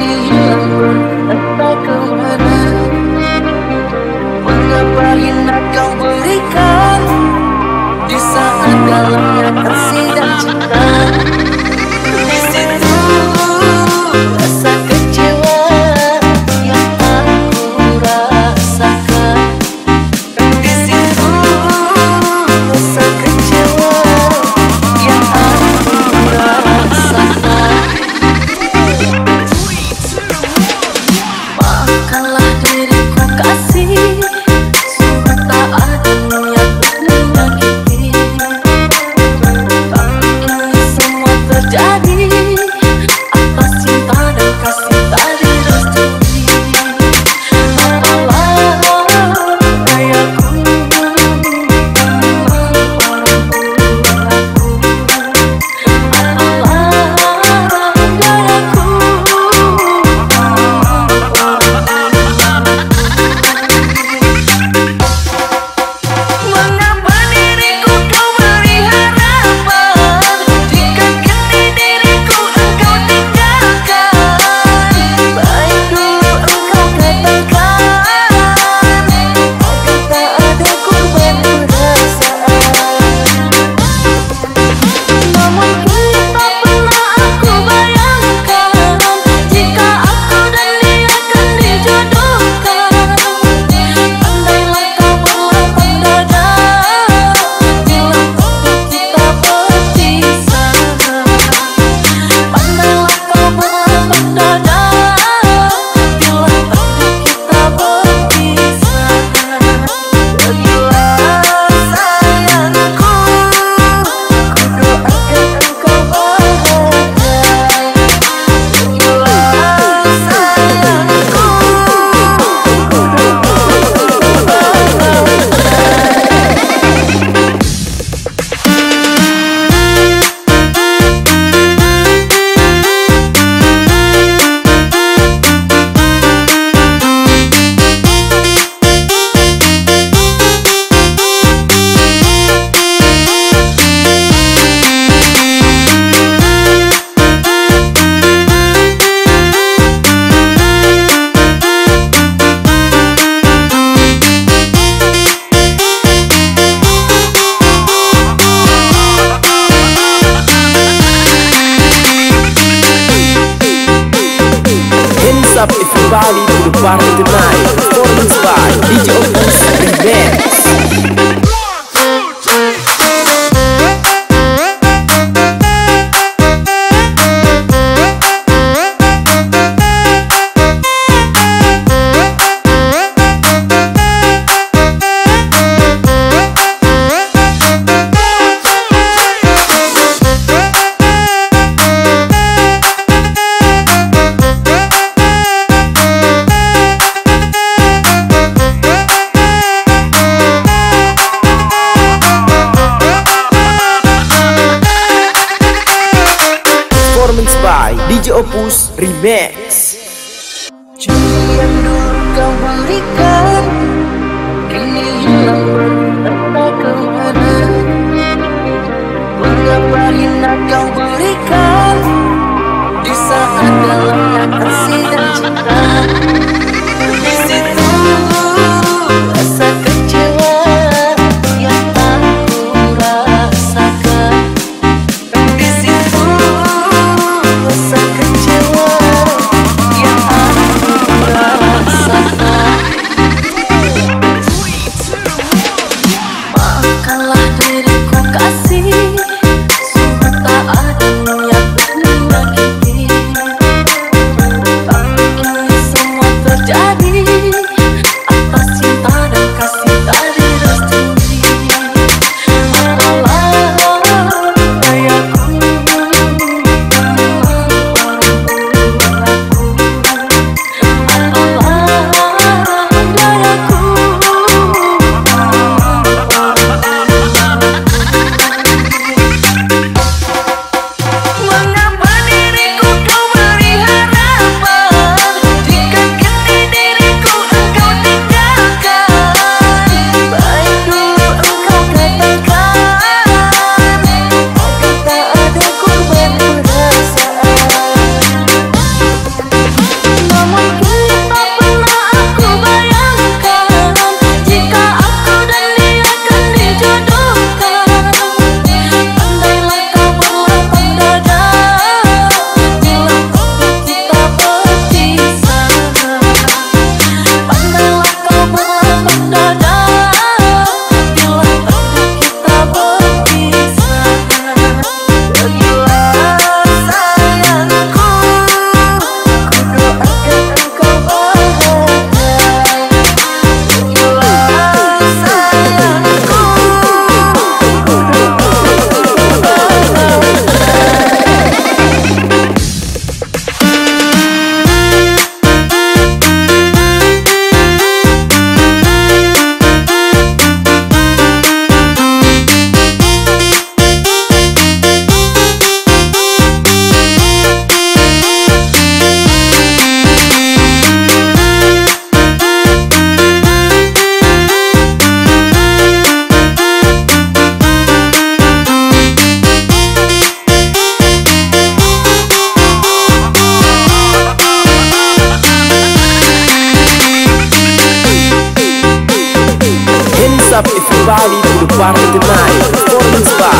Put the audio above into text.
hilang entah kemana. Mengapa hina kau berikan di saat dalamnya kasih dan cinta. Di situ rasa kecewa yang aku rasakan. Di situ rasa kecewa yang aku rasakan. Maafkanlah diriku kasih, sungguh tak ada niat untuk menyakiti. Tapi ini semua terjadi atas cinta dan kasih tak direstui. Apalah dayaku mengapa diriku kau beri harapan jika kini diriku engkau tinggalkan. Baik dulu engkau katakan agar tak ada korban perasaan. Namun kini tak pernah aku bayangkan jika aku dan dia akan dijodohkan. Andailah kau berlapang dada bila takdir kita berpisah. Andailah kau berlapang dada bila takdir kita berpisah. Pergilah sayangku, ku doakan engkau bahagia. Pergilah sayangku, ku doakan Hands up everybody to the party tonight. Performance by DJ Opus Remix. Performance by DJ Opus Remix. janji yang dulu kau berikan kini hilang entah kemana. Mengapa hina kau berikan di saat dalamnya kasih dan cinta. Di situ rasa kecewa yang aku rasakan. Di situ rasa kecewa yang aku rasakan. Maafkanlah diriku kasih, sungguh tak ada niat untuk menyakiti. Tapi ini semua terjadi everybody to the party tonight. Performance by